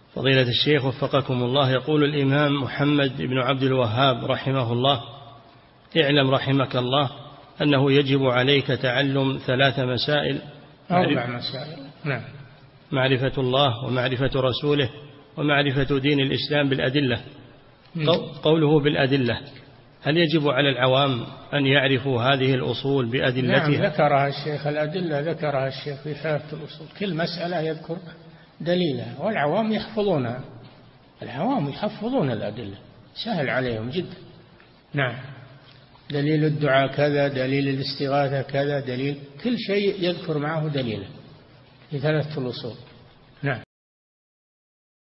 فضيلة الشيخ وفقكم الله، يقول الإمام محمد بن عبد الوهاب رحمه الله: اعلم رحمك الله أنه يجب عليك تعلم 3 مسائل. 4 مسائل. نعم. معرفة الله ومعرفة رسوله ومعرفة دين الإسلام بالأدلة. قوله بالأدلة، هل يجب على العوام أن يعرفوا هذه الأصول بأدلتها؟ نعم، ذكرها الشيخ، الأدلة ذكرها الشيخ في 3 الأصول، كل مسألة يذكر دليلها، والعوام يحفظونها، العوام يحفظون الأدلة، سهل عليهم جدا. نعم، دليل الدعاء كذا، دليل الاستغاثة كذا، دليل كل شيء يذكر معه دليله في 3 الأصول.